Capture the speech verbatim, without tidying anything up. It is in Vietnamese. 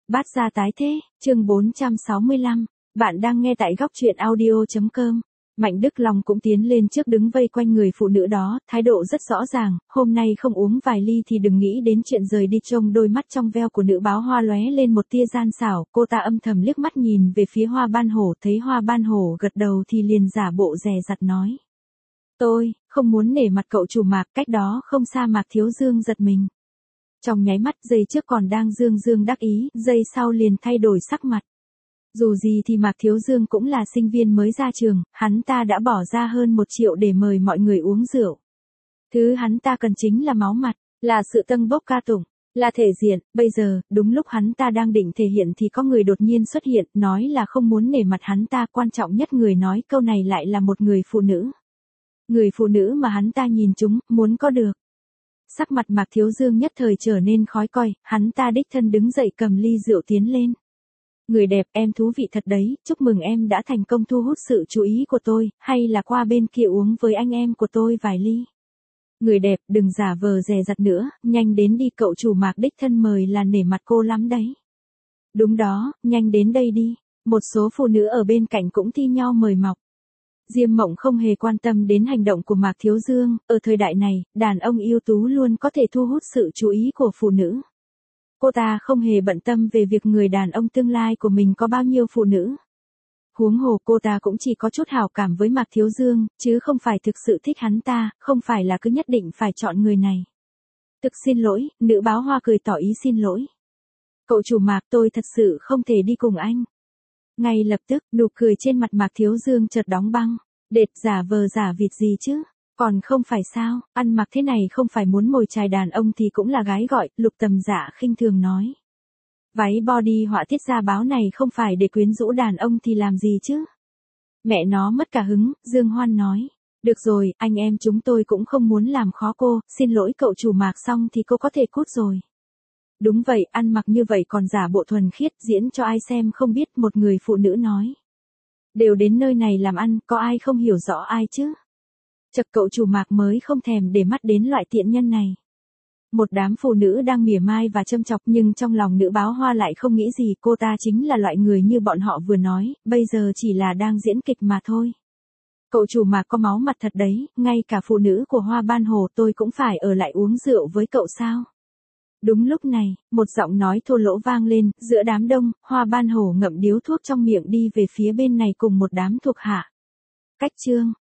Bát gia tái thế, chương bốn trăm sáu mươi lăm, bạn đang nghe tại góc truyện audio.com. Mạnh Đức Long cũng tiến lên trước đứng vây quanh người phụ nữ đó, thái độ rất rõ ràng, hôm nay không uống vài ly thì đừng nghĩ đến chuyện rời đi. Trông đôi mắt trong veo của nữ báo hoa lóe lên một tia gian xảo, cô ta âm thầm liếc mắt nhìn về phía Hoa Ban Hổ, thấy Hoa Ban Hổ gật đầu thì liền giả bộ dè dặt nói. Tôi, không muốn nể mặt cậu chủ Mạc, cách đó không xa Mạc Thiếu Dương giật mình. Trong nháy mắt, giây trước còn đang dương dương đắc ý, giây sau liền thay đổi sắc mặt. Dù gì thì Mạc Thiếu Dương cũng là sinh viên mới ra trường, hắn ta đã bỏ ra hơn một triệu để mời mọi người uống rượu. Thứ hắn ta cần chính là máu mặt, là sự tâng bốc ca tụng, là thể diện. Bây giờ, đúng lúc hắn ta đang định thể hiện thì có người đột nhiên xuất hiện, nói là không muốn nể mặt hắn ta. Quan trọng nhất, người nói câu này lại là một người phụ nữ. Người phụ nữ mà hắn ta nhìn chúng, muốn có được. Sắc mặt Mạc Thiếu Dương nhất thời trở nên khó coi, hắn ta đích thân đứng dậy cầm ly rượu tiến lên. Người đẹp, em thú vị thật đấy, chúc mừng em đã thành công thu hút sự chú ý của tôi, hay là qua bên kia uống với anh em của tôi vài ly. Người đẹp, đừng giả vờ dè dặt nữa, nhanh đến đi, cậu chủ Mạc đích thân mời là nể mặt cô lắm đấy. Đúng đó, nhanh đến đây đi. Một số phụ nữ ở bên cạnh cũng thi nhau mời mọc. Diêm Mộng không hề quan tâm đến hành động của Mạc Thiếu Dương, ở thời đại này, đàn ông ưu tú luôn có thể thu hút sự chú ý của phụ nữ. Cô ta không hề bận tâm về việc người đàn ông tương lai của mình có bao nhiêu phụ nữ. Huống hồ cô ta cũng chỉ có chút hảo cảm với Mạc Thiếu Dương, chứ không phải thực sự thích hắn ta, không phải là cứ nhất định phải chọn người này. Thực xin lỗi, nữ báo hoa cười tỏ ý xin lỗi. Cậu chủ Mạc, tôi thật sự không thể đi cùng anh. Ngay lập tức, nụ cười trên mặt Mạc Thiếu Dương chợt đóng băng. Đệt, giả vờ giả vịt gì chứ? Còn không phải sao, ăn mặc thế này không phải muốn mồi chài đàn ông thì cũng là gái gọi, Lục Tầm Dạ khinh thường nói. Váy body họa tiết ra báo này không phải để quyến rũ đàn ông thì làm gì chứ? Mẹ nó mất cả hứng, Dương Hoan nói. Được rồi, anh em chúng tôi cũng không muốn làm khó cô, xin lỗi cậu chủ Mạc, xong thì cô có thể cút rồi. Đúng vậy, ăn mặc như vậy còn giả bộ thuần khiết, diễn cho ai xem không biết, một người phụ nữ nói. Đều đến nơi này làm ăn, có ai không hiểu rõ ai chứ? Chật, cậu chủ Mạc mới không thèm để mắt đến loại tiện nhân này. Một đám phụ nữ đang mỉa mai và châm chọc, nhưng trong lòng nữ báo hoa lại không nghĩ gì, cô ta chính là loại người như bọn họ vừa nói, bây giờ chỉ là đang diễn kịch mà thôi. Cậu chủ Mạc có máu mặt thật đấy, ngay cả phụ nữ của Hoa Ban Hồ tôi cũng phải ở lại uống rượu với cậu sao? Đúng lúc này, một giọng nói thô lỗ vang lên, giữa đám đông, Hoa Ban Hổ ngậm điếu thuốc trong miệng đi về phía bên này cùng một đám thuộc hạ. Cách chương